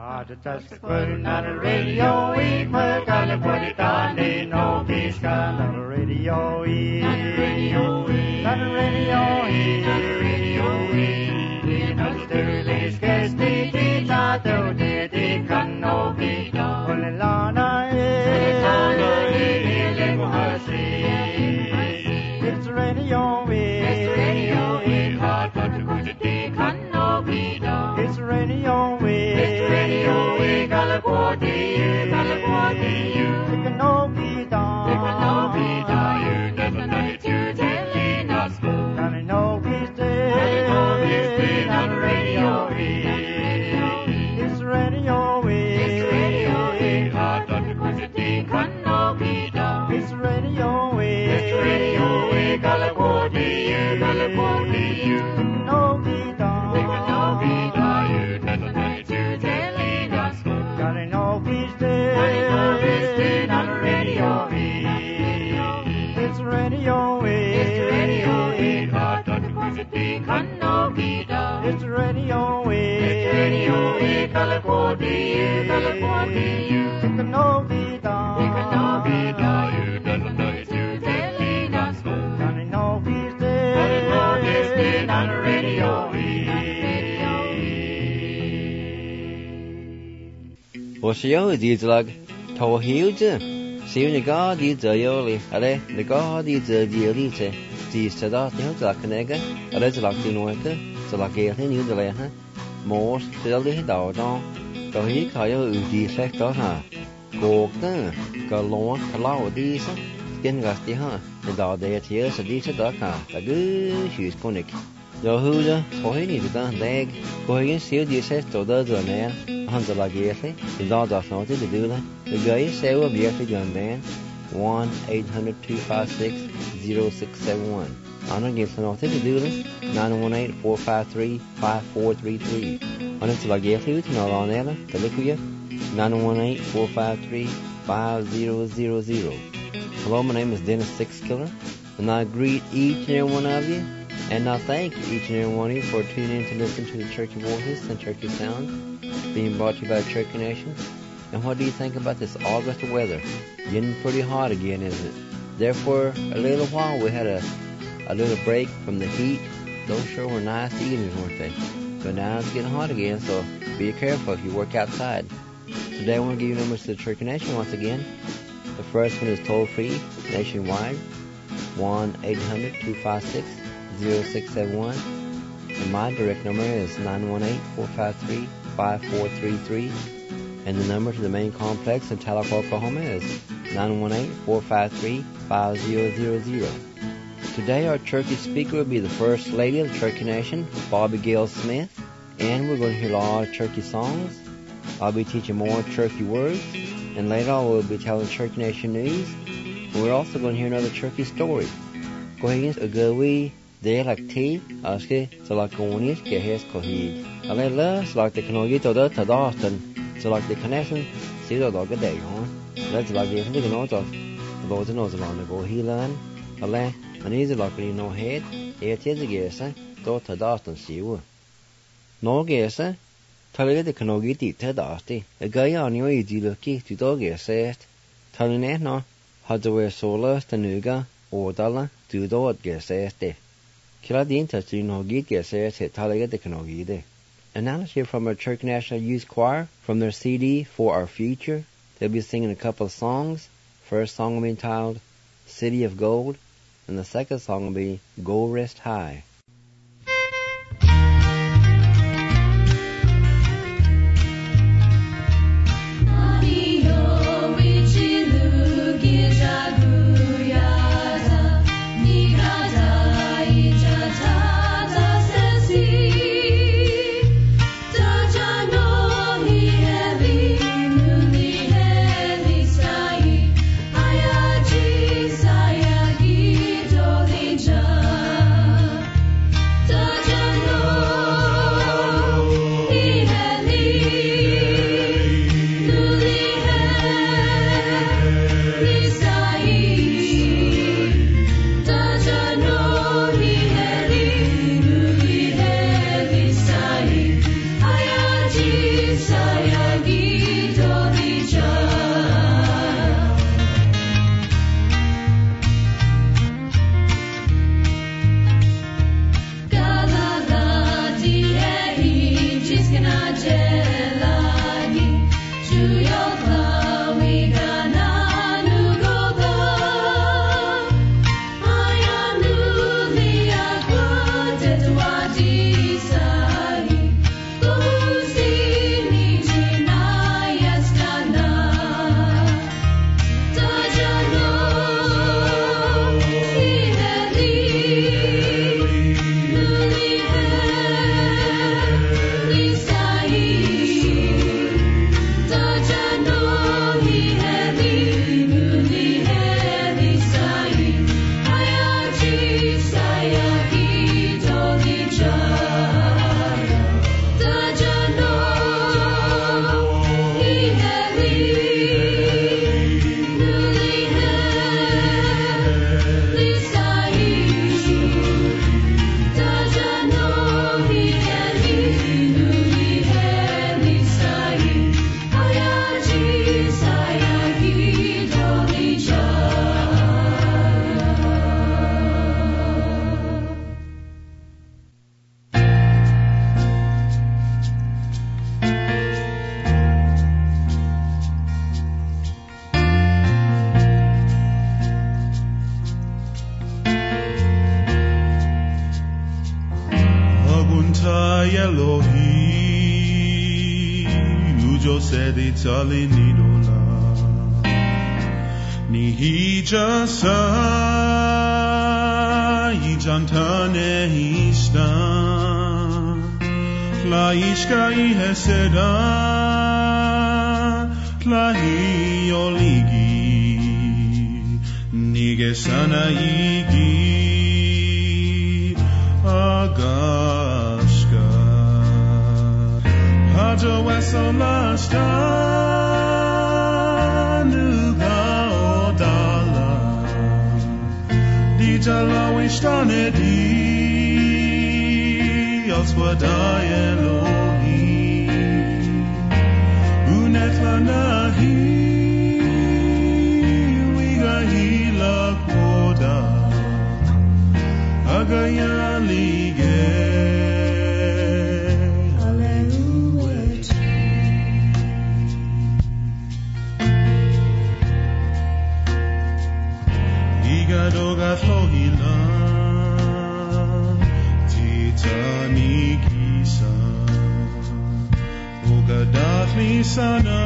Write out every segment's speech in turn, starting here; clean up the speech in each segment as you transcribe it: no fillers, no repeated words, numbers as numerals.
Put not a radio, we put on put it on the no peace, not a radio, not a radio, not a radio, not a radio, not a sterling, guess the teacher, though they can no be done. Only Lana, it's radio, it's radio, hard but to put it, they can no be done. It's radio, California, it can no be done. It can no be done. You never know it, you telling us. And I know he's dead. On the radio, it's radio, it's radio. Hard on the quantity can no be done. It's radio, California, California, it can no be done. It can no be done. You never know it, you telling us. I know he's dead on the radio. It's radio, it's radio. Hard on the quantity can no be done. It's radio, California, California. It can no be done. It can no be done. You never know it, you telling us. I know he's dead on the radio. Och så gör det lag ta hilde. Se ni går dit så joli. Eller det går dit så lite. Det så där det har knäga. Eller så lagt in något. Så lagt det ni det där. Mors det det då då. Då hit har jag ut i släkt då här. Gåkta. Går långt klar det så. Den gas det här. Det då det är så det så där kan. Det går skys konik. Rồi hư đó, thôi thì ta đeg, coi cái xíu đi xét chỗ đó rồi nè, hắnจะlà gì thế, thì đó đó nói thế được đấy, cái gái xéo ở biển thì gần đấy, 1-800-256-0671, anh nói gì nói thế được đấy, 918-453-5433, anh sẽ là gì thế thì nó là nè, cái đấy kia, 918-453-5000. Hello, my name is Dennis Sixkiller, and I greet each and every one of you. And I thank each and every one of you for tuning in to listen to the Churchy Voices and Churchy Sounds being brought to you by Churchy Nation. And what do you think about this August weather? Getting pretty hot again, isn't it? Therefore, a little while we had a little break from the heat. Those sure were nice evenings, weren't they? But now it's getting hot again, so be careful if you work outside. Today I want to give you numbers to the Churchy Nation once again. The first one is toll-free, nationwide, 1-800-256-0671, and my direct number is 918-453-5433, and the number to the main complex in Tahlequah, Oklahoma is 918-453-5000. Today our Cherokee speaker will be the First Lady of the Cherokee Nation, Bobby Gail Smith, and we're going to hear a lot of Cherokee songs. I'll be teaching more Cherokee words, and later on we'll be telling Cherokee Nation news, and we're also going to hear another Cherokee story. Go ahead and go we there like tea, ask it, so like going is get his coheed. I let us like the canoe to the Dawson, so like the connection, see the dog a day, huh? Let's like the thing on the Lord knows around the go he learn. I let an easy like you know head, it is a guess, to Dawson see you. No guess, tell you the canoe get to Dawsty, a guy on your easy lucky to dog guess it. Telling it no, how to wear solar, the nuga, or dollar. Du då att ge sig det. Killa din touch you know get sig det talega det kan ge. And now let's hear from our Church National Youth Choir from their CD For Our Future. They'll be singing a couple of songs. First song will be entitled City of Gold, and the second song will be Go Rest High. Elohim Ujo sedi tali nidola Nihija sa Ijantane histan Tlaishka iheseda Tlahi oligi Nigesana igi Agashka Hajo esolasta Nuga odala Dijala wishtanedi Oswadai Elohim Unetlanahi Wigahila Koda Agayalige Hallelujah Igadoga Flohila Titanikisa Ugadafni sana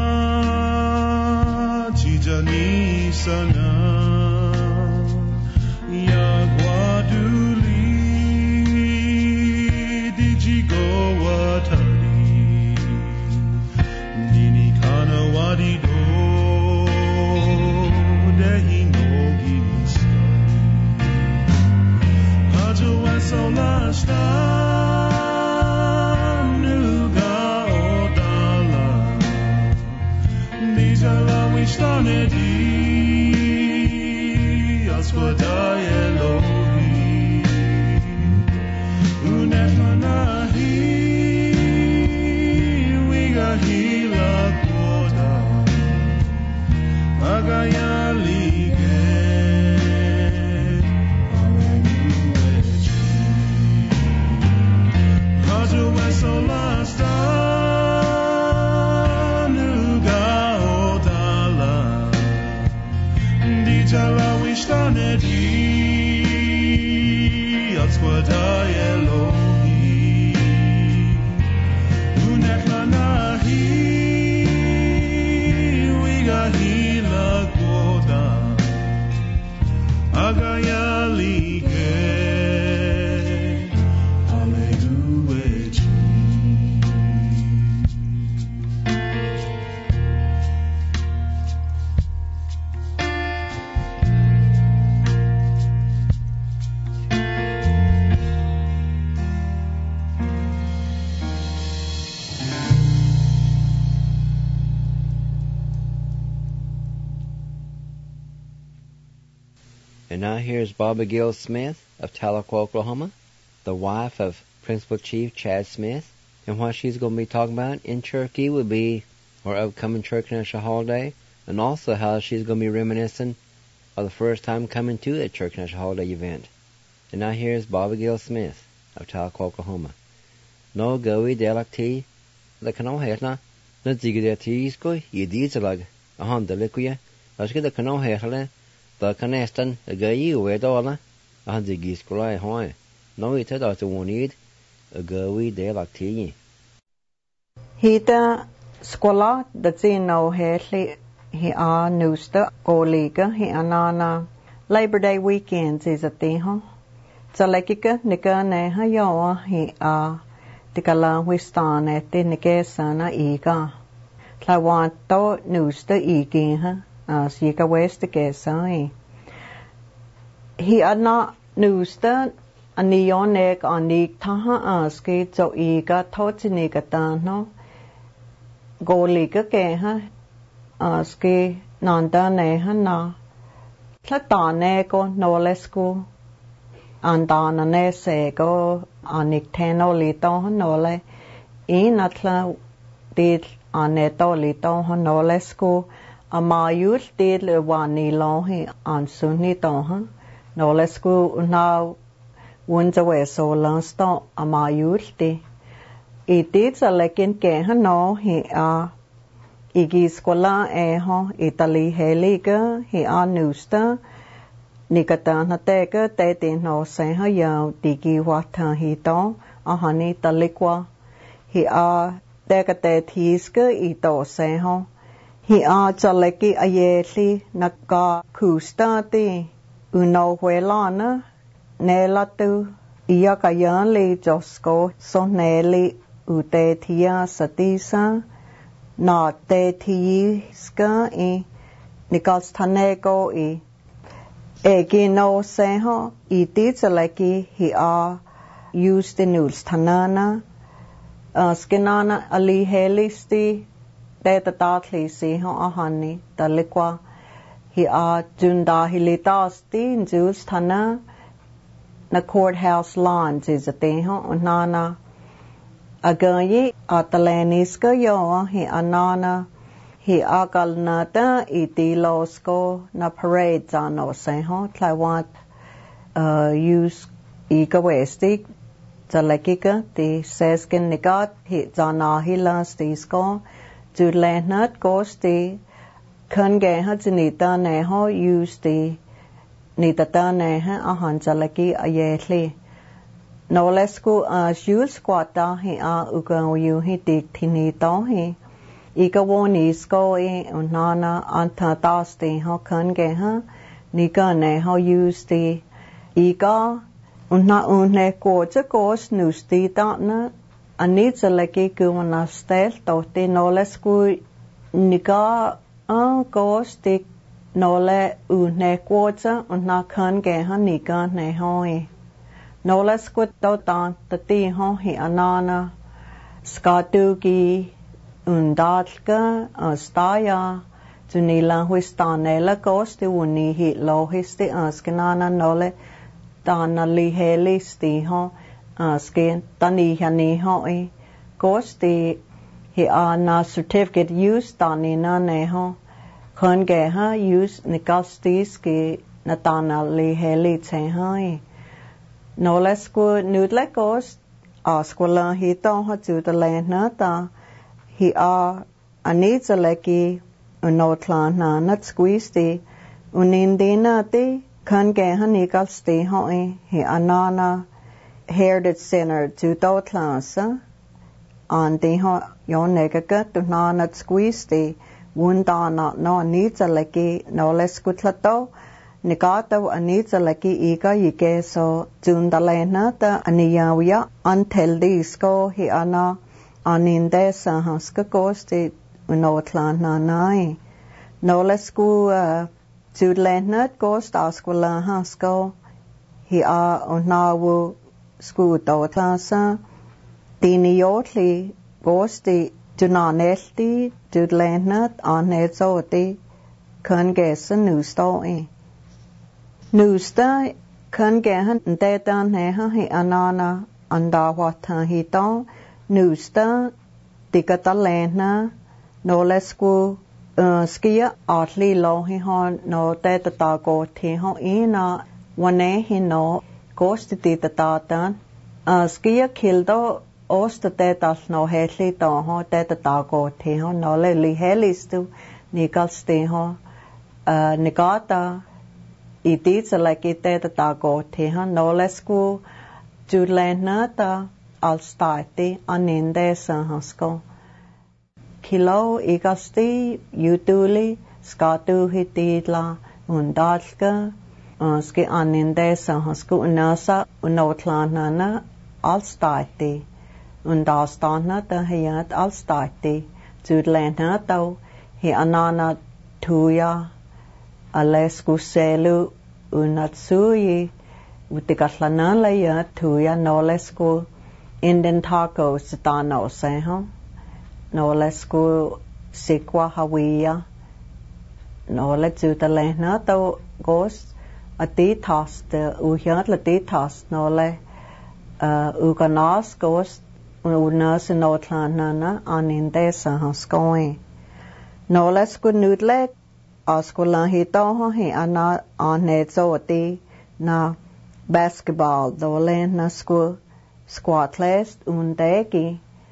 Tijani sana Yagwaduli Dijigo watari Nini kana wadido Dehi no gistani Hajo esolasta Nuga odala Nijala wishtanedi Aswadai Elohim Unetlanahi Wigahila Koda Agayalige Hajo esolasta Nuga odala Dijala wishtanedi Aswadai Elohim Unetlanahi Wigahila Koda Agayalige Hallelujah And now here's Bobby Gill Smith of Tahlequah, Oklahoma, the wife of Principal Chief Chad Smith. And what she's going to be talking about in Cherokee will be her upcoming Cherokee National Holiday, and also how she's going to be reminiscing of the first time coming to a Cherokee National Holiday event. And now here's Bobby Gill Smith of Tahlequah, Oklahoma. No goey delacti, the canoe hetna, the zigadatisco, yedizalag, a honda liquia, let's get the canoe hetla. The canestan a gay wedola, a hundred giscolai hoy. No it had also wanted a goey de lacti. Hita scola the zino hetli he a nusta oliga he anana Labor Day weekends is a tiho. Zalekika nika neha yoa he a tikala wistan eti nike sana iga. Tlawanto nusta igiha. Sika west kesai. He adna nusta anionek anik taha aski so iga totsinika tano golika keha aski nanda neha na tlataneko nolesku andana neseko anik teno lito nole inatla dit aneto lito nolesku Amayul did le wani lohi on sunni toha. No lesku now wunza we so lansto amayul di. It did a lekin keha no he igiskola eho Italy heliga he nusta nikata na teka te no seha yao digi wata hito ahani talikwa hi a tekate thiska I to se ho hi a chaleki ayeli nakka kustati uno huelana nelatu iakayanli josko soneli ute thia satisa na te thiska I nikalsthaneko I egino seho iti tsaleki hi a used nuls thanana skinana ali helisti teta tatli siho ahani talikwa hi a junda hilitasti juls thana na courthouse lawn jizateho unana agayi atalenisco yo hi anana hi akalnata iti losko na parade zano seho tlawat use ikawesti zalekika ti seskin nikat hi zana hilasti sko julenat kosti kange hatinita neho use ti nitata neha ahan zaleki ayeli no lesku shul squata hi a ukayu hi tinito hi ikawoni sko unana anta tasti ho kange ha nikane ho usti ika unna unne kocha kos nusti tana anitsaleki kumana stel tote nolesku nika kosti nole unne kocha unna kange ha nika ne hoi nolesku totan tati ho hi anana skatuki undalka staya tunila huistanela kosti unihi lohisti askinana nole tana lihelisti ho askin tanihani ho kosti hi ana certificate use tanina neho konge ha use nikalstiski natana liheli tehai nolesku nudlekos askola hito ha tutalena ta hi a anitsaleki unotlana natsquisti unindinati kange hanikalsti hoi hi anana heritage center tutotlasa anti ho yonegaka tunana tsquisti wundana no anitsaleki noleskutlato nikata anitsaleki ika yikeso tundalena ta aniyawya anteldisko hi ana aninde sahaska kosti unotlana nai nolesku tudlenat kost askula hasko hi a onawu skuto klasa tiniyotli kosti tunanelti tudlenat anetsoti kangesa nustoi nusta kangehan tetan heha hi anana andawata hito nusta tikatalena nolesku skia atli lohi hon no teta ko thi ho ina wane hi no kosti titatan skia kildo osta teta no heli to ho teta ko thi ho nole li helistu nikalsti ho nikata ititsaleki teta ko thi ho nolesku julenata alstati aninde sahasko kilo ikasti yutuli skatu hititla undalka ski aninde sahasko unasa unotlanana alstati undastana ta hayat alstati judlena to hi anana tuya alesku selu unatsui utikatlana laya tuya nolesku Indian tacos tano seho nolesku sikwa hawiya nole tutalena to gos atitas de uhyat latitas nole ukanas gos unas notlanana aninde sahaskoi nolesku nudle askula hito hi ana anetsoti na basketball dole na school squatlest undeki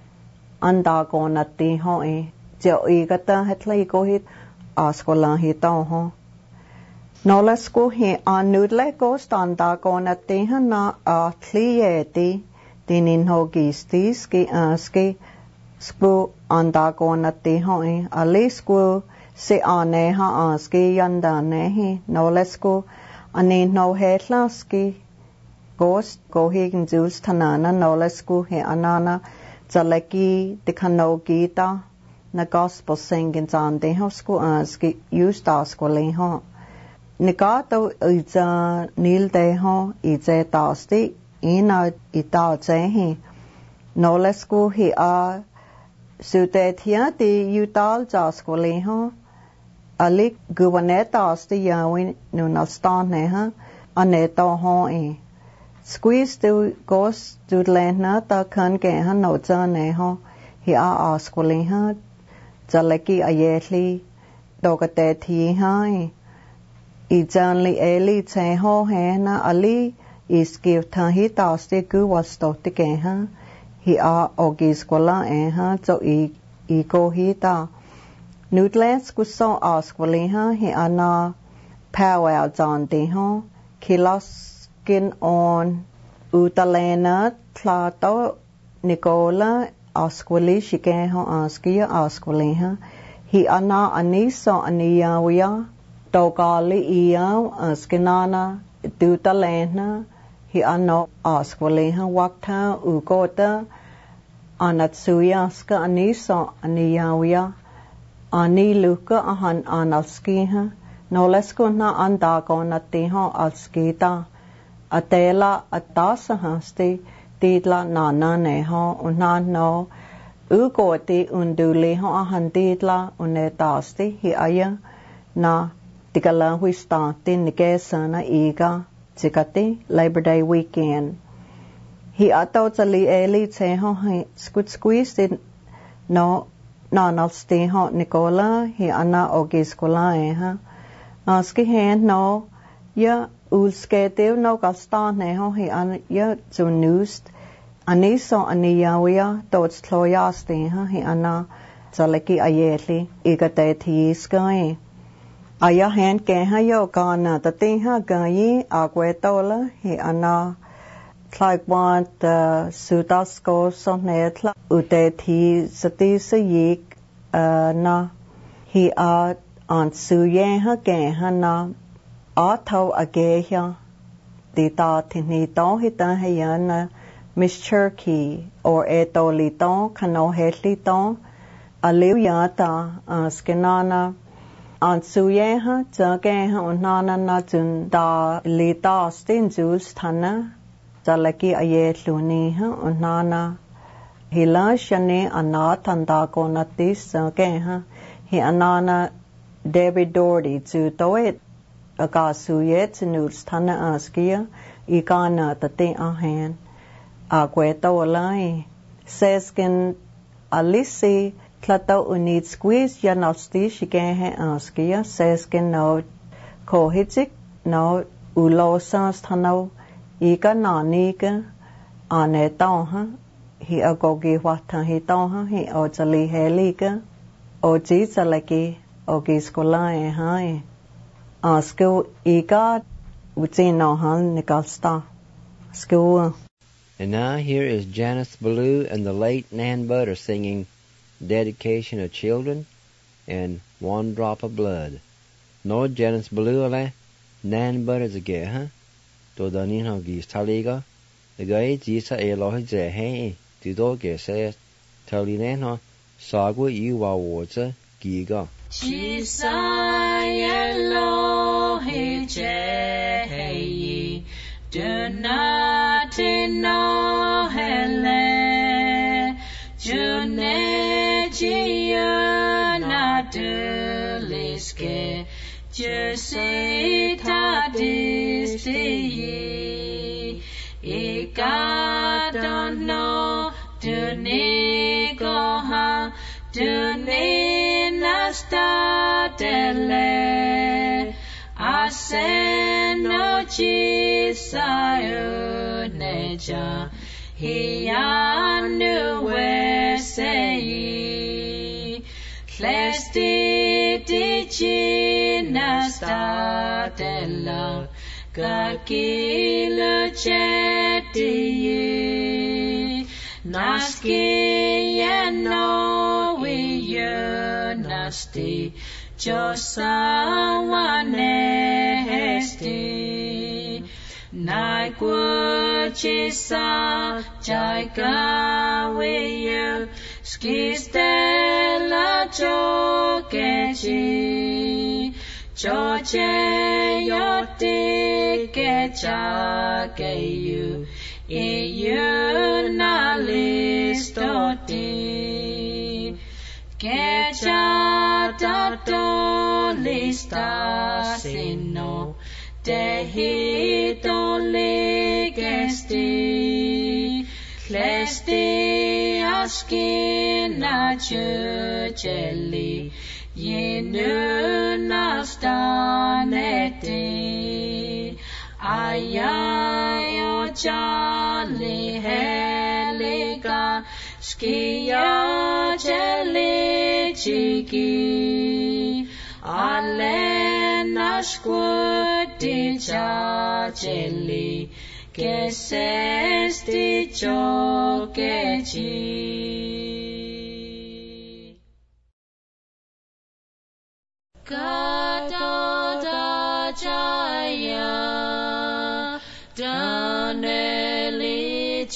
andagonati hoi jo igata hetli ko hit askola hito ho nolesku hi anudle ko standagonati hana atlieti tinin hogi ski ski sku anda konati hoi ali sku se ane ha ski yanda nehi no lesku ani no hetlaski ghost gohigen jules tanana no lesku he anana zaleki dikanogi ta na gospel singing on de hosku ski used asko le ho nikato iza nil de ho ize tasti ina ita zehi no lesku he a sudetia de utal jasko le ho ali guvaneta asti yawin no nastan ne ha aneto ho e squeeze to gos to lena ta kan ge ha no cha ne ho hi a asko le ha zaleki ayetli dogate thi hai I janli eli che ho he na ali is give ta hi ta ste gu was to te ke ha hi a ogis kola e ha so I go hi ta nutles ku so askwali ha hi ana power jan de ho kilos skin on utalena tlato Nicola askwali shike ho askia askwali ha hi ana anisa ania wia Togali iya skinana dutalena hi ano askwaliha wakta ugota anatsuya ska anisa aniyawya ani luka ahan analskiha no lesko na andako natiho alskita atela atasaha ste titla nana neho unano ugoti unduliho ahan titla unetasti hi aya na Tikala we started Nikesana Iga Tikati Labor Day weekend. He atotally eli teho he squid squeezed no nanal stay hot Nicola he ana ogiskola eha. Aski hen no ya ulsketiv no gastan neho he an ya zunust aniso aniyawia tots tloyaste ha he ana zaleki ayeli igate tiiska Aya hen ke ha yo kana ta te ha gayi agwetola he ana tlaigwan sudasko sonetla udeti sati sayik na he a an suye ha ke ha na atau ageya di ta tini to hita hayana Miss Turkey or etolito kano hetlito aliu yata skenana An suyeha jageha unana na junda lita stin jus thana jalaki ayetluniha unana hila shane anatanda konatis jageha hi anana David Doherty ju toet aga suyet nus thana askia ikana tate ahen agweto lai sesken alisi Tlato unit squeeze ya nasti shikehe askia sesken no kohitsik no ulosas thano ika nanika anetoha hi agogi wata hi toha hi ojali helika oji zalaki ogiskolae hai asko ika utino han nikalsta school. And now here is Janice Ballou and the late Nan Butter singing Dedication of Children and One Drop of Blood. No Janice Ballou ale Nan Butter zage ha to danin ho gis taliga the guy jisa elohi je he ti do ge se talinen ho sagu yu wa woza giga jisa elohi je he do not know hele june Jiyana duliske Jose tadisti Ika don't know Dunigoha Duninasta dele Aseno jisayu neja Hiyanu wesei Lesti digina statella Kakila chetiye Naski yano wiyo nasti Josawane hesti Nai kwa chisa jaika wiyo Skistela chokechi Choche yoti kecha keyu Iyu na listoti Kecha tato lista sino Tehito ligesti Klesti askina chucheli Yinu nastaneti Ayayo jali heliga Skia jeli chiki Alena squati jeli Kesesti chokechi Kadoda jaya Daneli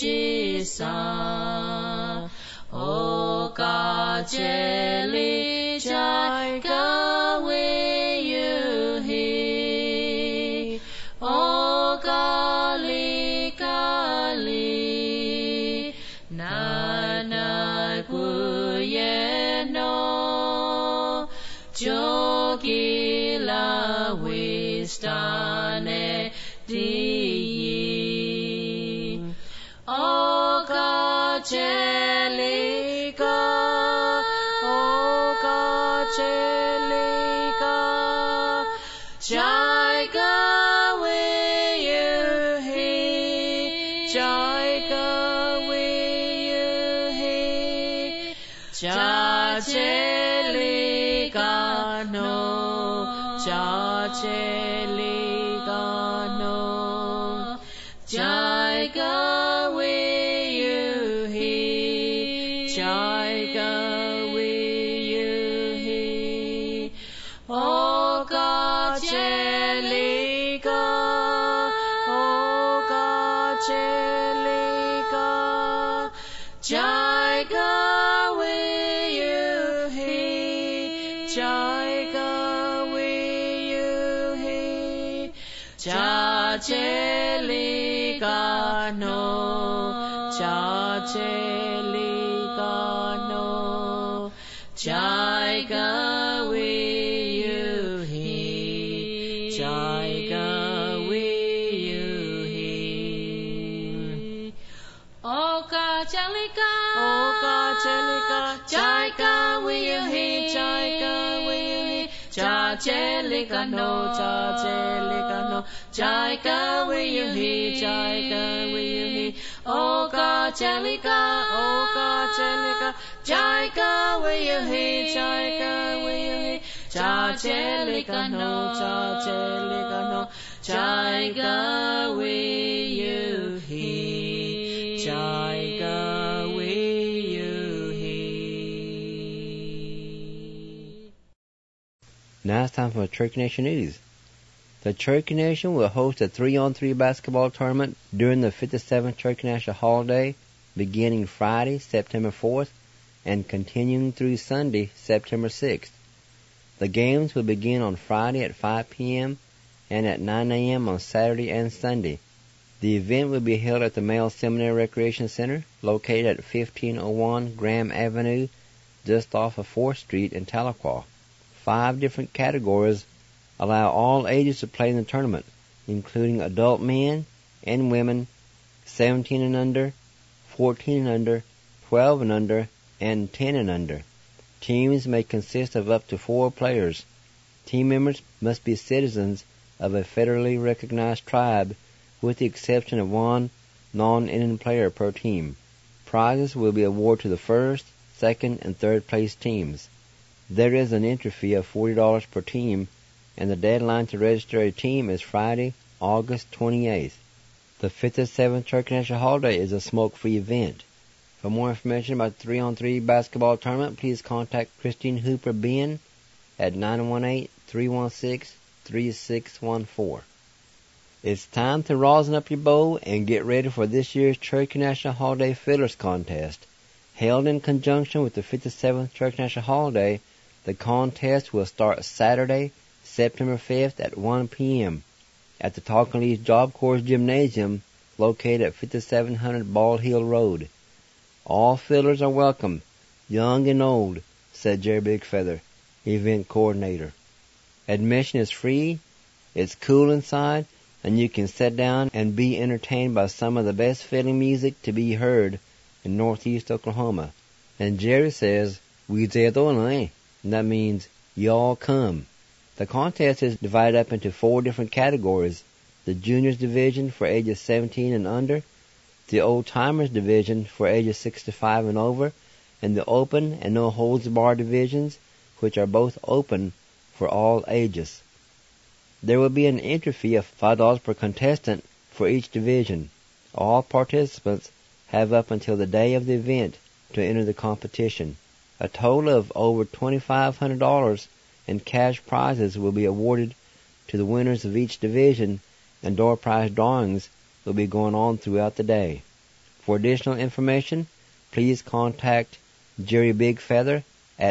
jisa Oka jeli jai gawi yuhi Oka li kali Nana kuyeno Jogila wistane di Oka chelika Jaika wiyuhi Jachelika no Jaika wiyuhi Oka chelika Jaika wiyuhi Jachelika no Jaika wiyuhi Oka chelika Jaika wiyuhi Jachelika no Jaika wiyuhi Oka chelika Jaika wiyuhi Jachelika no Jaika wiyuhi Now it's time for Cherokee Nation News. The Cherokee Nation will host a 3-on-3 basketball tournament during the 57th Cherokee National Holiday, beginning Friday, September 4th, and continuing through Sunday, September 6th. The games will begin on Friday at 5 p.m. and at 9 a.m. on Saturday and Sunday. The event will be held at the Male Seminary Recreation Center, located at 1501 Graham Avenue, just off of 4th Street in Tahlequah. 5 different categories allow all ages to play in the tournament, including adult men and women, 17 and under, 14 and under, 12 and under, and 10 and under. Teams may consist of up to 4 players. Team members must be citizens of a federally recognized tribe, with the exception of 1 non-Indian player per team. Prizes will be awarded to the first, second, and third place teams. There is an entry fee of $40 per team, and the deadline to register a team is Friday, August 28th. The 57th Cherokee National Holiday is a smoke-free event. For more information about the 3-on-3 basketball tournament, please contact Christine Hooper Bean at 918-316-3614. It's time to rosin up your bowl and get ready for this year's Cherokee National Holiday Fiddlers Contest. Held in conjunction with the 57th Cherokee National Holiday, the contest will start Saturday, September 5th at 1 p.m. at the Talking Leaves Job Corps Gymnasium located at 5700 Bald Hill Road. All fiddlers are welcome, young and old, said Jerry Bigfeather, event coordinator. Admission is free, it's cool inside, and you can sit down and be entertained by some of the best fiddling music to be heard in northeast Oklahoma. And Jerry says, "We and that means y'all come." The contest is divided up into 4 different categories: the Juniors Division for ages 17 and under, the Old Timers Division for ages 65 and over, and the Open and No Holds Barred divisions, which are both open for all ages. There will be an entry fee of $5 per contestant for each division. All participants have up until the day of the event to enter the competition. A total of over $2,500 in cash prizes will be awarded to the winners of each division, and door prize drawings will be going on throughout the day. For additional information, please contact Jerry Bigfeather at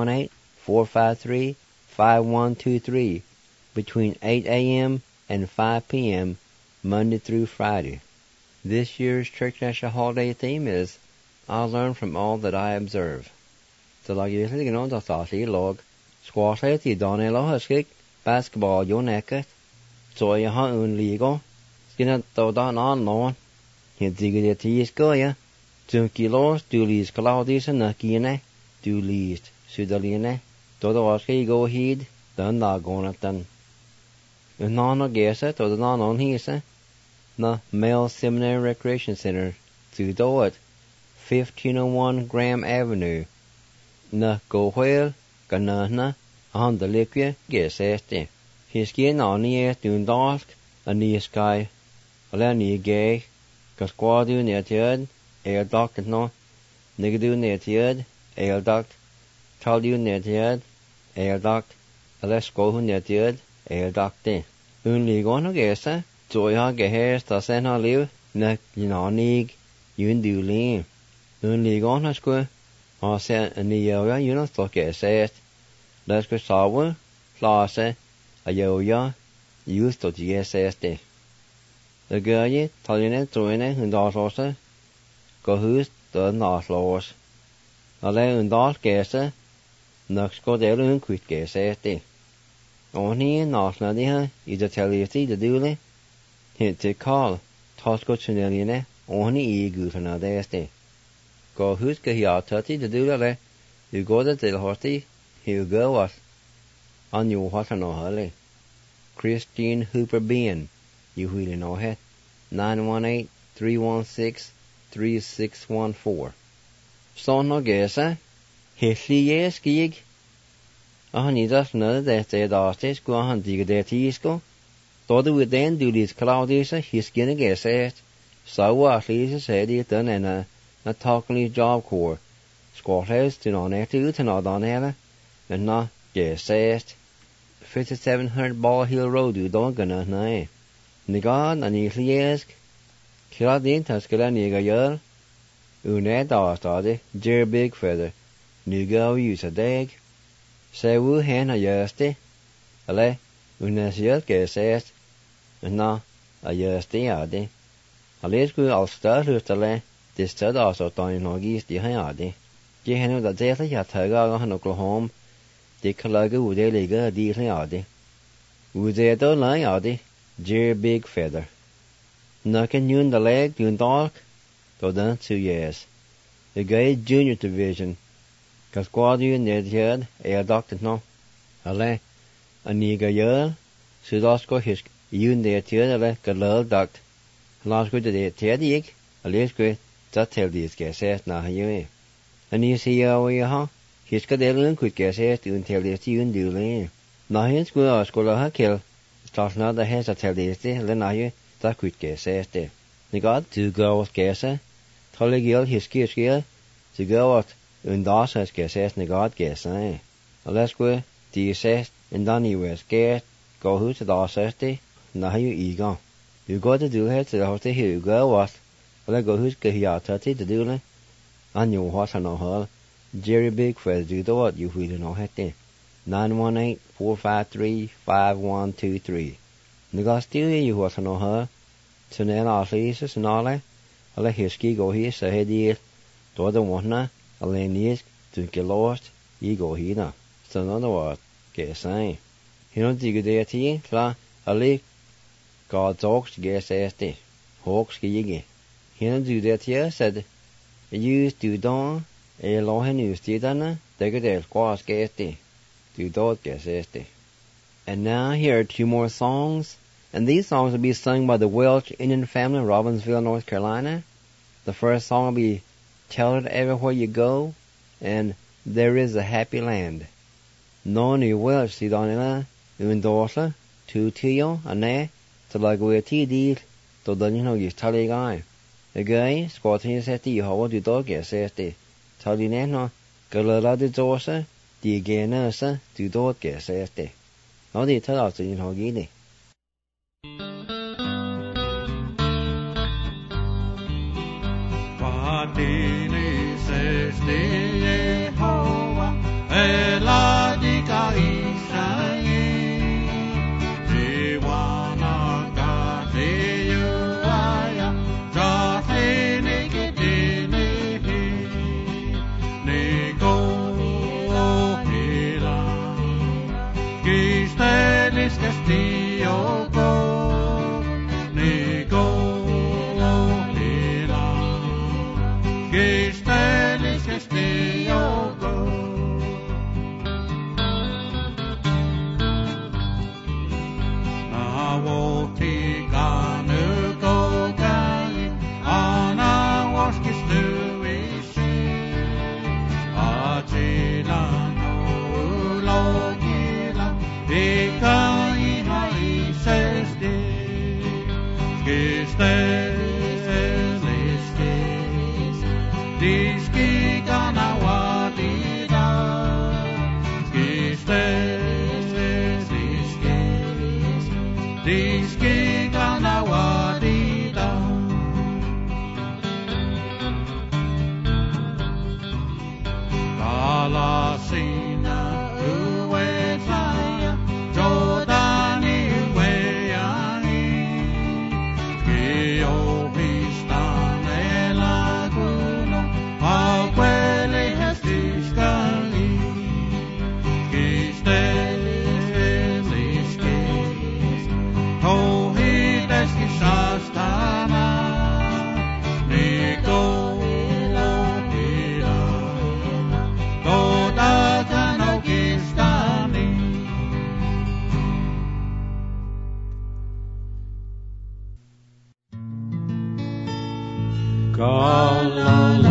918-453-5123 between 8 a.m. and 5 p.m. Monday through Friday. This year's Cherokee National Holiday theme is "I Learn from All That I Observe." So like you listen on the thoughty log, squash it the Donny Lohaskik, basketball Yoneka, so you hunt un legal, skin at the don on lawn, he dig it is go ya. Junky laws do least Claudius and Nakine, do least Sudaline, to the waski go heed, done not going at them. And non or guess it or the non on his, the Male Seminary Recreation Center, to do it, 1501 Graham Avenue. Na go whale, ganana, on the liquid, guess este. His skin on the air doing dark, a near sky, a lanny gay, cause quadu near third, air duct no, nigadu near third, air duct, taldu near third, air duct, a less go near third, air duct. Only gonna guess, so ya get hairs to send her live, neck, nig, you do lean. Only gonna square. I said, and the yoga, you know, look at it. Let's go sour, floss, a yoga, used to GSS. The girl, you, telling it, throwing it, and doors also. Go who's the not laws. A lay and doors guess, next go there and quit guess it. Only not nutty her, either tell you the dooley. Hint to call, toss go to Nelly, only e good another day. Go who's go here 30 to do that. You go to the horty, he'll go what? On your what no hurry. Christine Hooper Bean, you really know it. 918-316-3614. So no guess, Hissly yes gig. He just know that they dashes go on dig their teasco. Thought we then do this Claudius, his skin guess it. So what Lisa said it done and a Talking Leaves Job Corps. Squatters to non active to not on ever, and not guess it. 5700 Bald Hill Road, you don't gonna know. Nigard and easily ask. Claudine Tuscala nigger yell. Unet started, Jerry Bigfeather. Nigger use a dag. Say woo hen a yersty. Ale, unes yell guess it. And not a yersty adi. A let's go all start with the lay. This stud also done no geese the hayadi. Jehan the death ya taga on Oklahoma. The Calaga would they liga the hayadi. Would they don't lie yadi? Jerry Bigfeather. Knocking you in the leg, doing dark. Though done 2 years. The gay junior division. Cause quad you in the head, air doctor no. Ale, a nigger yell. So that's go his you in the head, ale, galil duct. Last go to the head, a let's go. Just tell these guys now you. And you see how you ha? He's got a little quick guess to tell this you and do lane. Now here's go to kill. Start now the heads to tell this, then now you that quick guess. They got 2 girls guess. Collegial hiskir to go out and dasas get negad guess, eh? Let's go, do you say, and then you were scared, go who to dasasti, now you ego. You go to do here to the house here, you go what? Well, I go who's go here to do it. And you what I know her. Jerry Big for do the what you really know hat there. 918-453-5123. Nigga still you what I know her. To then all Jesus and all that. I'll let his ski go here, so head here. Do the one na, I'll lay knees to get lost, you go here now. So another word, get a sign. You know, do you there to you? So I'll leave God's oaks to get a day. Hawks get you. You know, do that here, said, you do don, a law and you still done, they could have squash get day. Do dot get a day. And now here are 2 more songs. And these songs will be sung by the Welch Indian family in Robbinsville, North Carolina. The first song will be Tell It Everywhere You Go, and There Is a Happy Land. No new Welch see Donilla, Undorsa, 2 Tio, and there, to like where TD, to the you know you tell a guy. A guy, squatting said to you, how would you dog get says the tell you no, Galala de Dorsa, the again nurse, do dog get says the. Now they tell us in how giddy. Padini sesti Yehovah Eladika Israel Jiwana Gati Yuaya Jafini Kitini Nigo Hila Gistelis Castillo Nigo Gestelis Castillo Nawoti Ganu Gogai Ana Waskis Nuishi Achilano Logila Ikai Haisesti Gestelis Diski Ganawadida, Diski Ganawadida. Galasina Uwetaya, Jordani Weyani, Gio Pistane Laguno. Aquele Hestiscali, Gistelis, Tohides Gishastana, Nico, Dodakano Gistani. Kalala.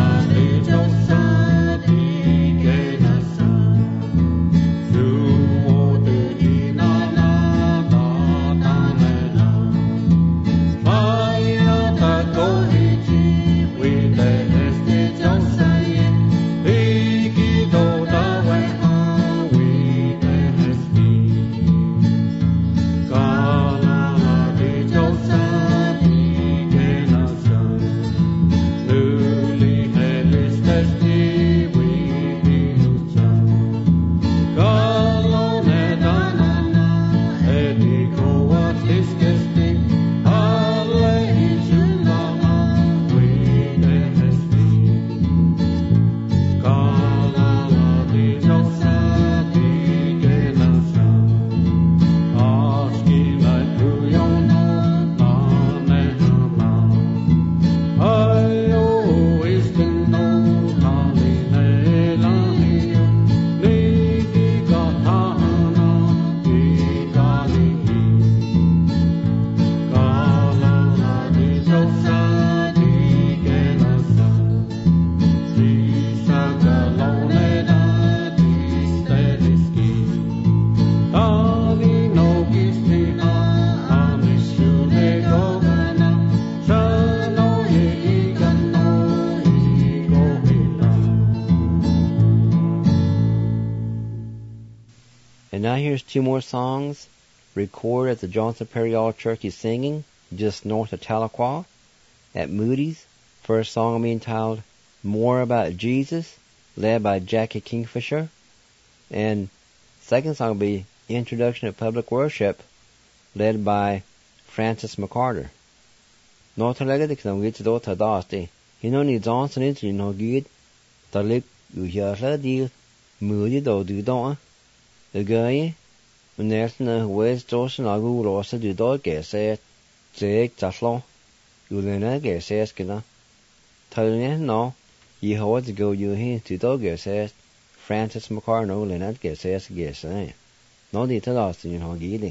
And now here's two more songs recorded at the Johnson Prairie All Turkey Singing, just north of Tahlequah, at Moody's. First song will be entitled More About Jesus, led by Jackie Kingfisher. And second song will be Introduction to Public Worship, led by Francis McCarter. Nó ta legad ik nam git do ta dasti. Hino ni Johnson into no gid. Ta lik u yarla di moody do du do. The guy when there's no West Johnson agu rosa du do gese zeg taslo. U lena gese skina. Ta no ye how to go you here to do gese Francis McCarter no lena gese. No di ta dasti you no gidi.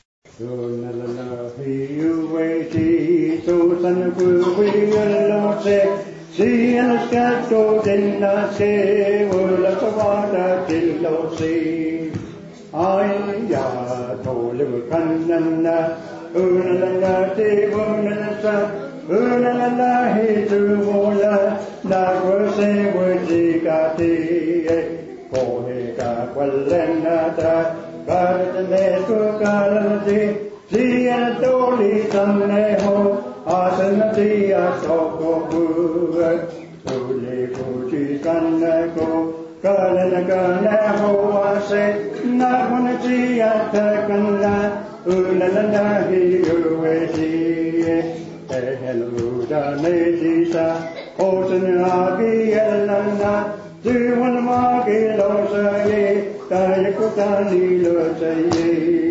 See and the sky goes in the sea, will the water till the sea. I ya told you canna, unna te unna he to vola, that was a word Konika Qualena. God me to Galati, see and Dolly Saneho, Asanati Asoko, Uli Fuji Kanako, Kalanaho, I say, Namanati Atakana, Ulana, he UAC, Helluda Netisa, Osanagi Elana. Do one magi lo say, Kayakutani lo say.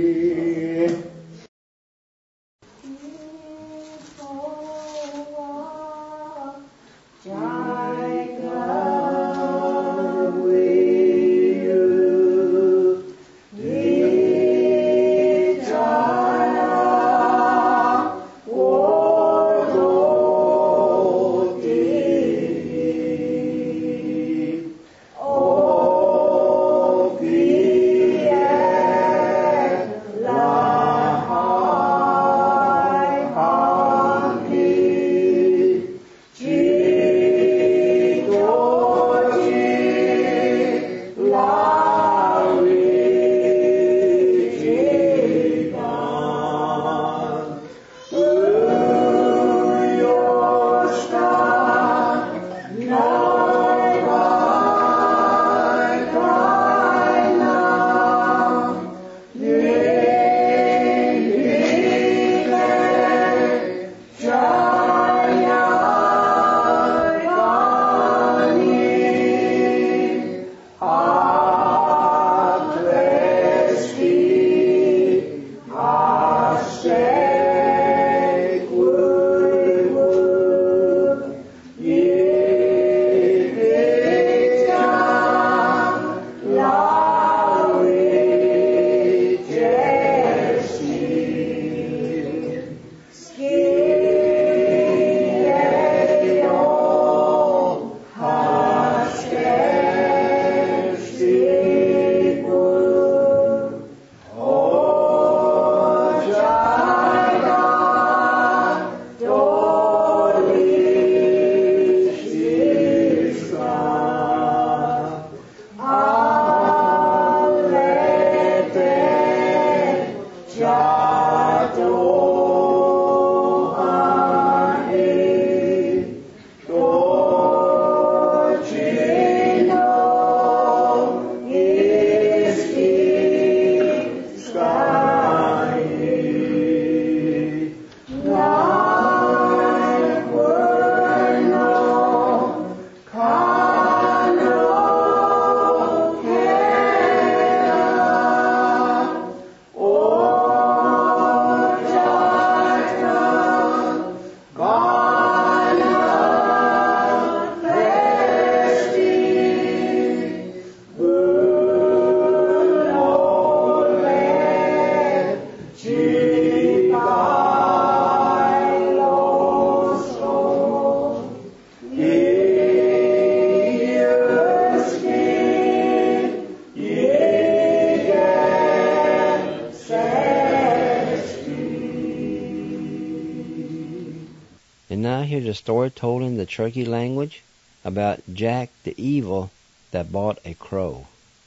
Here's a story told in the Cherokee language about Jack the Evil that bought a crow.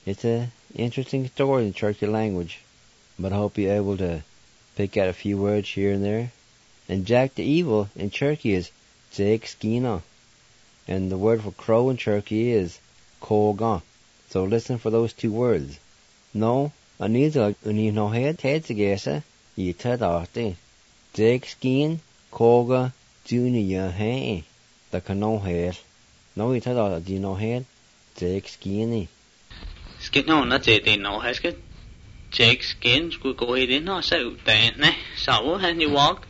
It's an interesting story in Cherokee language, but I hope you're able to pick out a few words here and there. And Jack the Evil in Cherokee is Jake Skeena. And the word for crow in Cherokee is Koga. So listen for those two words. No, Anita no head together, you ted after. Jake Skeen, Koga, Junior Hay. The cano head. No, you ted after, do you know head? Jake Skeeny. Skin no, not Jake no has good. Jake Skin, school go ahead in, no, so then, so when you walk,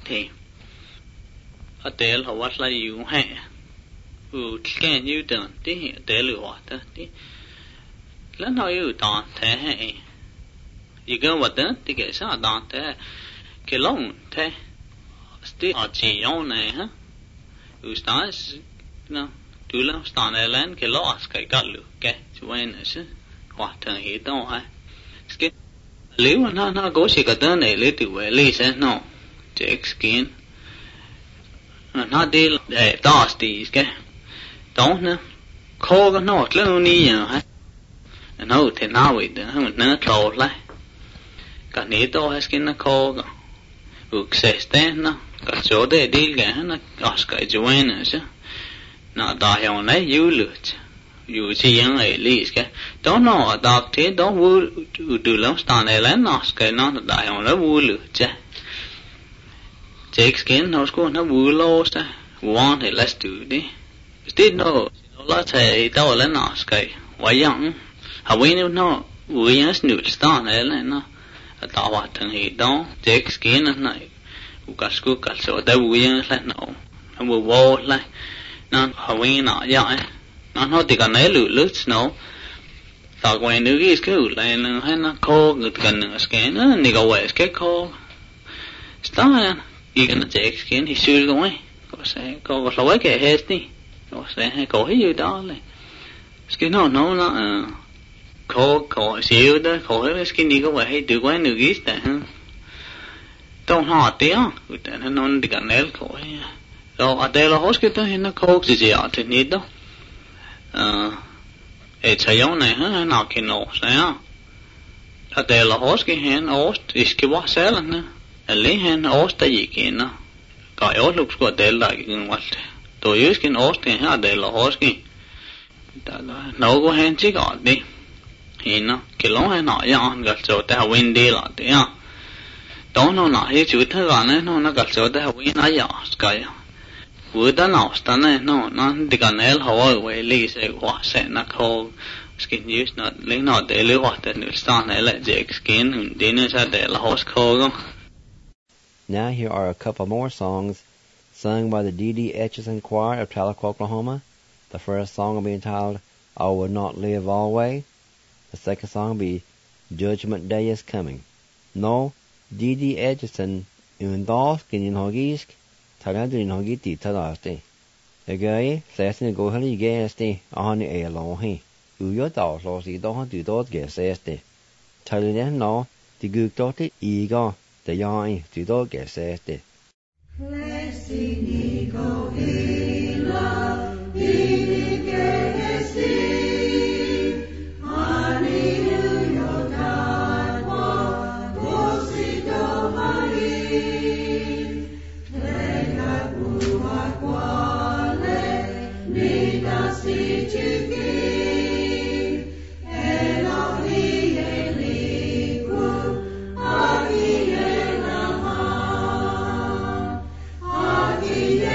a tale of what like you have. Who can you done? They tell water. Let know you don't say. You go what then? They get some don't say. Kelong, te. Still a chion, huh? Who starts, no, do love stand a land, Kelos, Kalu, get to win us. Water he don't have. Skip. Live and not go she got done a little way, Lisa, no. Jake Skin. Not deal, these get. Don't know. Call not lonely, and no, ten hours, no clothes like. Got need to have skin a call. Who says then, got so they deal again, ask I join us. Not die on a you loot. You see young at least, don't know a doctor, don't wool do long stand a land, ask I not die on a wool loot. Jake Skin, no school, no wool lost. Want it, let's do it. Still no, let's say, don't let us go. Why young? How we know, we are snoot stand, no. A dawat and he don't, Jake Skin at night. Who got school got so that we are like no. And we wall like, none, how we not young. Not the gun, looks no. Thought when you get school, and I call good gun skin, and they go away, get call. Stand, you can Jake Skin, he should go away. Go say, go away, get hasty. Go say, go here, darling. Skin no, call, see you there, call her, skin, you go away, do go and you get that, don't hurt there, with that, and on the gun, call here. So, a day of hospital in the coke is out in it, it's a young man, now can know, say, a day of hospital hen, ost, is give us selling, a lay hen, ost, a yeek in, got all looks good, they like in what. So you can Austin had a Lahosky. No go hand chick out there. He no, Kilo and not young got so that windy out there. Don't know not hit you with her on it, no, got so that win a yaw sky. Would an Austin, no, none the canal, however, least a was and a cold skin use not lay not daily water and stand a let Jake Skin and dinners at the Lahos cold. Now here are a couple more songs sung by the D.D. Etchison Choir of Tahlequah, Oklahoma. The first song will be entitled, I Will Not Live Always. The second song will be, Judgment Day is Coming. No, D.D. Etchison, undask in hogisk, taladu in hogiti tadaste. Again, session go heli gasti, on the air long he. Uyo daws losi don't do those guesses. Talin no, the good daughter ego, the yarn, do those guesses. Aki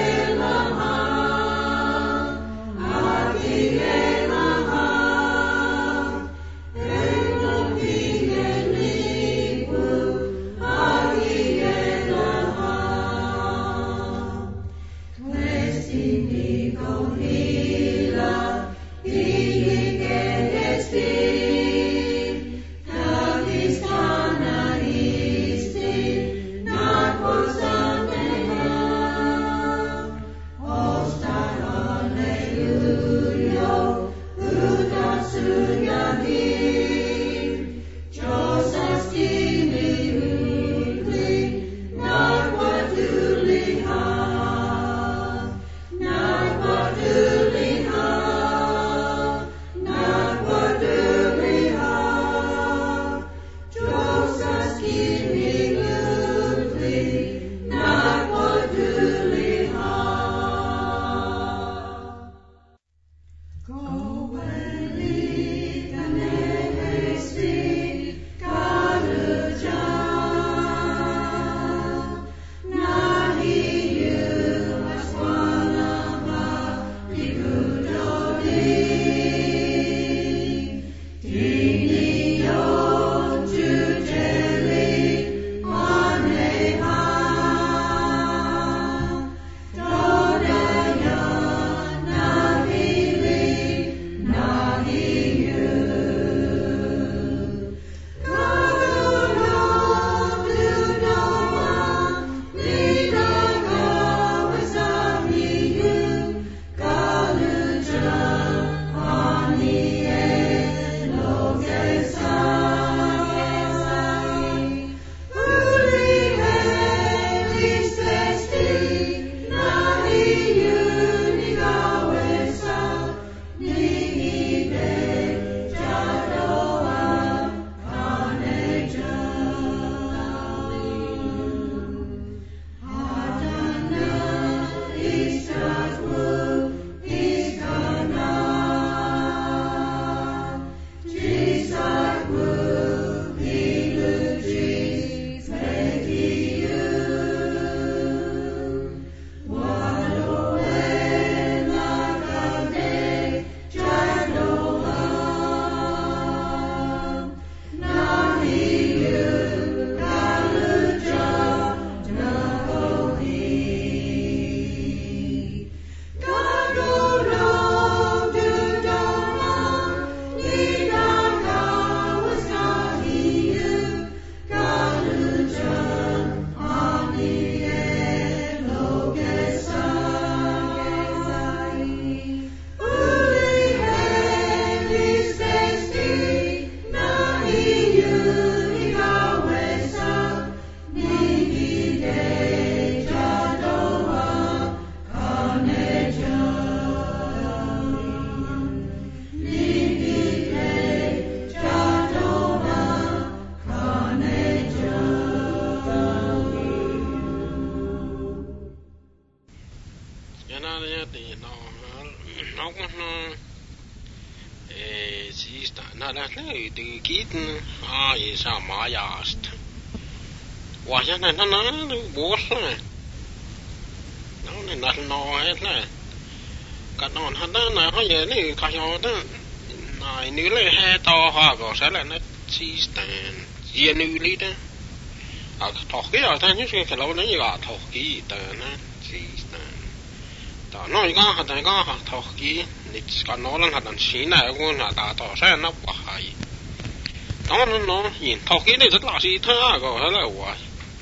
siista nada löytyy kiitin aisa majasta. Wajana nana vuosle. No ne no hetle. Kanon hana haje ni kajota. Nai nyle he to hago sellainen siisteen. Jenylitä. Tohkia tän just kello ne ja tohki tän siisteen. Ta no ikaha tän ikaha tohki. Nyt kanolan hadan siinä kun hata to sen napahai. No, yin tohki ne rất là si tha go hele wa.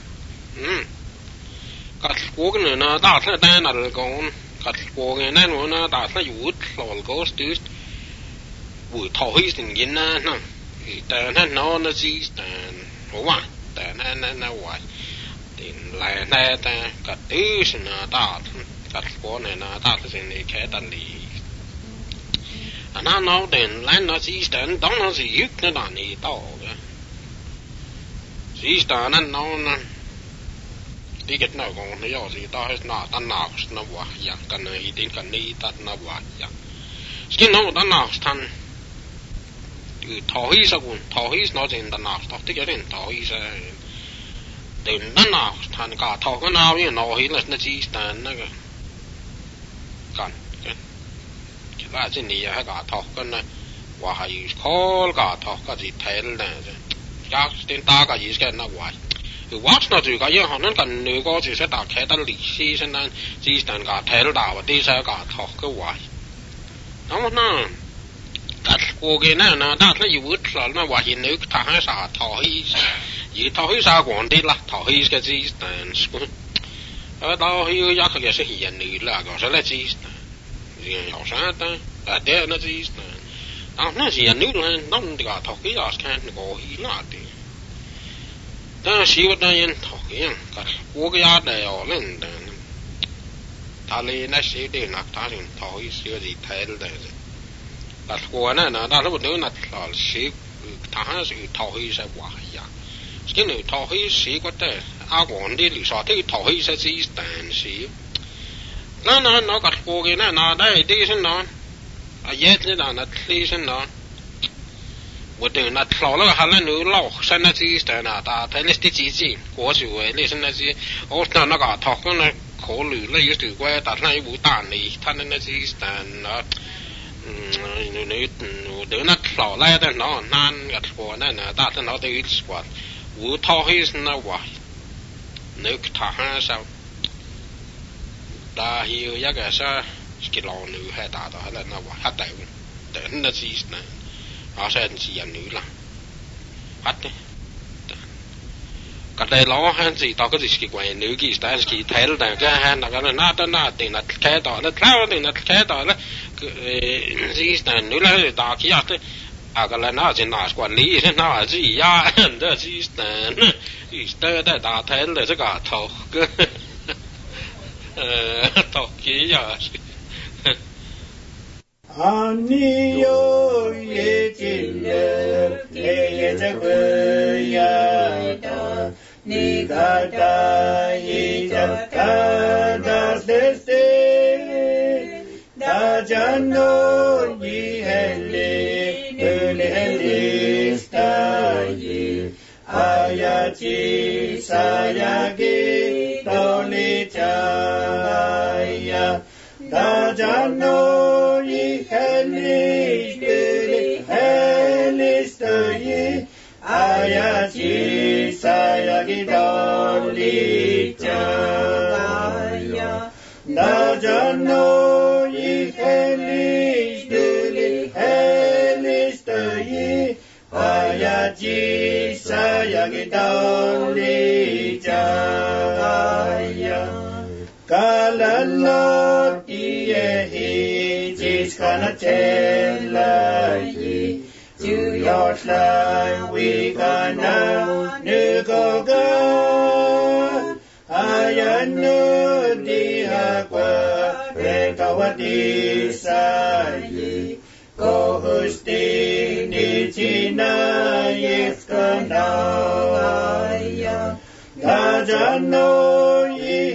Kat kuogen na da tha dan al gon. Kat kuogen na no na da tha yut lol go stust. Bui tohi sin yin na na. Ta na no na siisteen. Wa ta na wa. Tin la na ta kat is na da. Kat kuogen na da sin ni ke dan li. Anh nói đến lại nó chỉ đến đó nó chỉ giúp nó là gì đó cái chỉ đến anh nói đi cái nào còn nó gì đó hết nó tan nào nó quá ya cái này đi cái này tan nó quá ya cái nó tan nào tan từ thổi sao cũng thổi nó trên tan nào thổi cái đến thổi sao đến tan nào tan cả thổi cái nào như nó hết là nó chỉ đến nó cái là trên này hay cả thọc cái này, và hay khó cả thọc cái gì thế này, các tên ta cái gì cái nào vậy, thì watch nó chỉ cái gì họ nên cần nếu có chỉ sẽ đặt cái tên lịch sử xem nên chỉ cần cả thế nào và đi sẽ cả thọc cái vậy, đó mà nó, cái cái này nó đã thấy nhiều vứt rồi nó và hiện nếu thằng hay sao thổi sao còn đi là thổi cái gì này, ở đâu hiểu giá cái sẽ hiện nữa là có sẽ là gì nhỏ sát ta, à để nó gì, nó chỉ là nước lên, nó không có thọc cái gì cả, nó có gì là đi, ta xí vào đây yên thọc cái, cái quốc gia này ở lên đây, ta lên nó xí để nạp ta lên thọc cái gì thế đấy, cái quốc này nó đã lúc đó nó là xí, ta hay xí thọc cái sẽ quá ya, cái này thọc cái xí có thể, còn đi lý do thì thọc cái sẽ gì tàn xí. Nó cắt cô cái này nó đây đi xem nó yết như là nó đi xem nó một đường nó lò nó hay là nữ lò xem nó chỉ là nó ta thấy là chỉ của chủ ấy là xem nó chỉ ô nó cả thọc nó khổ lử lấy cái từ quay ta thấy bụi tàn này thanh nó chỉ là nó đứa nó lò lại đó nó nan cắt cô này nó ta thấy nó tới quạt bụi thọ hết nó quạt nếu thả ha sao ta hiểu giá cái sao cái lò nữ hay ta đó là nó hát đại để nó gì này họ sẽ chỉ nhận nữ là hát đấy cái đây lò hay gì tao cái gì cái quầy nữ cái ta cái thấy là cái hay là cái nó tiền là cái đó nó theo tiền là cái đó là gì này nữ là ta kia đấy cái là nó chỉ là quản lý nó là gì ya đó gì này cái đó ta thấy là cái cả thầu toki ya Aniyo ye chille ye jagya ta nigata ye jagta das deste da jano ye hele staye ayachi sayagi toli chaya da jano ye hele staye ayachi sayagi toli chaya da jano ye hele staye ayachi sayagi toli chaya kalalot yehi jiskana chelayi to your slide we gonna nugoga ayanu dihakwa rekawati sayi ko husti nichina yeskanaya Gajano ye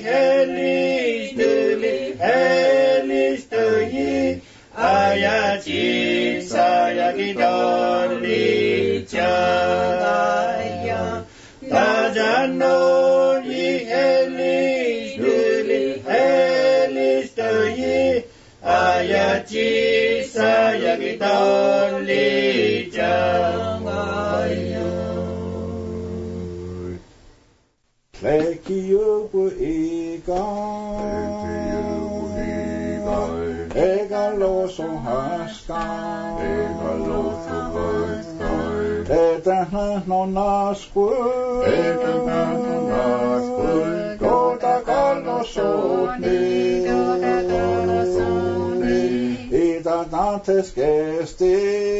helis to ye ayachi sayagi Lekiuku Ega loso haskai Etä no naskui Kota kalnosoni Ita tantes kesti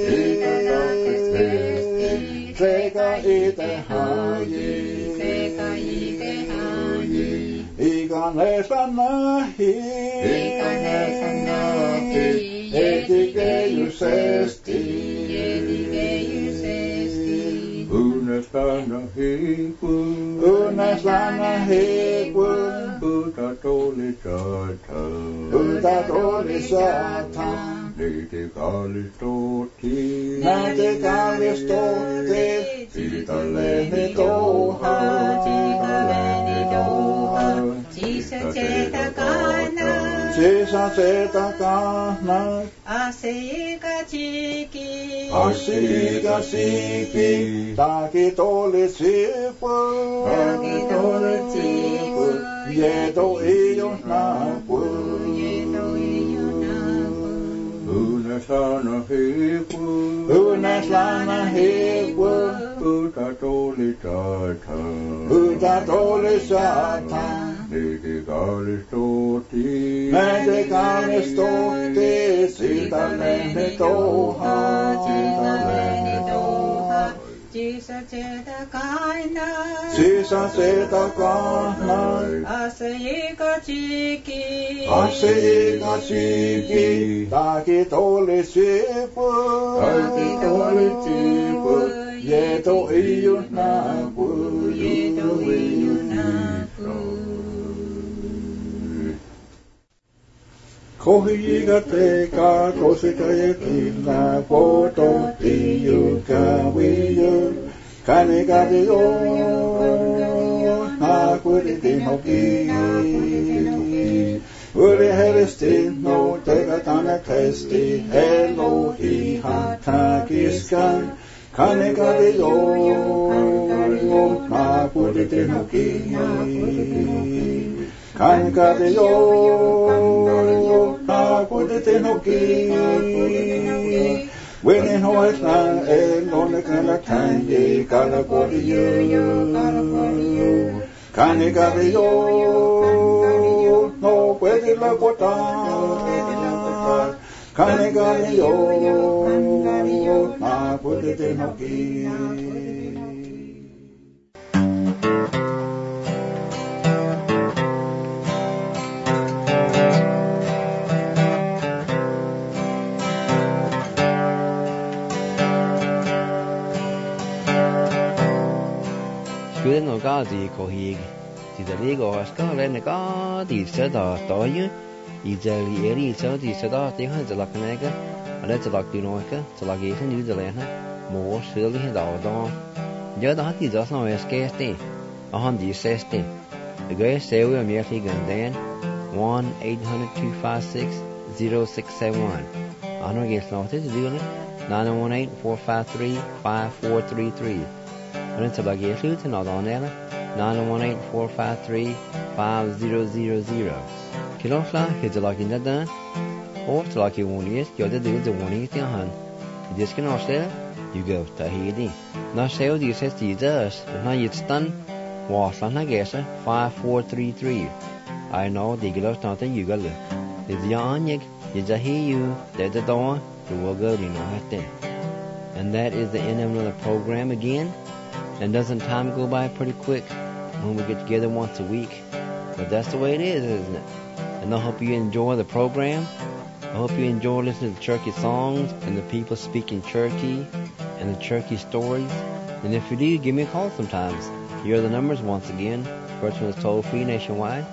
Treka ite haji Ikanes nahi Etikeius esti Unes lana hipun Buta toli sata Niti kalistoti Sita lehni toha Sisa ceta kana Asika chiki Taki toli sipu Yeto iyo napu Unes lana hipu Buta toli sata Niti kalistoti Sita lehni toha Sisa ceta kana Asika chiki Taki toli sipu Yeto iyo napu Kohiga teka kosika yakina Poto tiyu kawiyu Kanika diyo Nakuri tinoki Uri heristino Teka tana testi Elohi hatakiskan Kanika diyo Nakuri tinoki Kanika diyo Nakuri tinoki Winning horse na elone kana kange kala koriyo Kanika diyo No puede la kota Kanika diyo Nakuri tinoki Skuden og gadi kohig. Tidaligo haska lene gadi sada toyu. Idali eri sada sada tiha jalaknega. Ala jalakdinoka jalagehen yudalena. Mo shili hidawda. Jada hati jasna eskesti. Ahan di sesti. Again sewe amyati gandan 1-800-256-0671. Ano gesnote tidune 918-453-5433. And it's about your food and all on there 918-453-5000. Kilofla, kids like in that done. Or to like you one yes, you're the dudes the warning in your hand. You just can there, you go to Tahiti. Now say what you says to you does, but now you're stunned. Was on I guess 5433. I know the girl's not that you got look. It's young, you just hear you, there's the door, you will go, you know, right there. And that is the end of another program again. And doesn't time go by pretty quick when we get together once a week? But that's the way it is, isn't it? And I hope you enjoy the program. I hope you enjoy listening to Cherokee songs and the people speaking Cherokee and the Cherokee stories. And if you do, give me a call sometimes. Here are the numbers once again. First one is toll-free nationwide,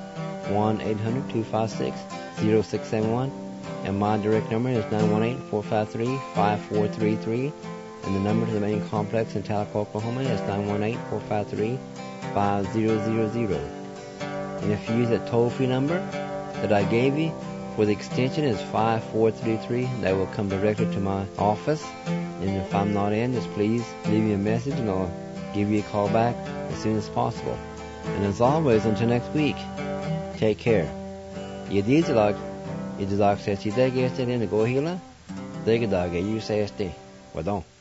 1-800-256-0671. And my direct number is 918-453-5433. And the number to the main complex in Talcott, Oklahoma is 918-453-5000. And if you use that toll-free number that I gave you, for the extension is 5433, that will come directly to my office. And if I'm not in, just please leave me a message and I'll give you a call back as soon as possible. And as always, until next week, take care. Yedizilag, Idilag says, Yedeg este in the Gohila, Degadag, you say este. Wadon.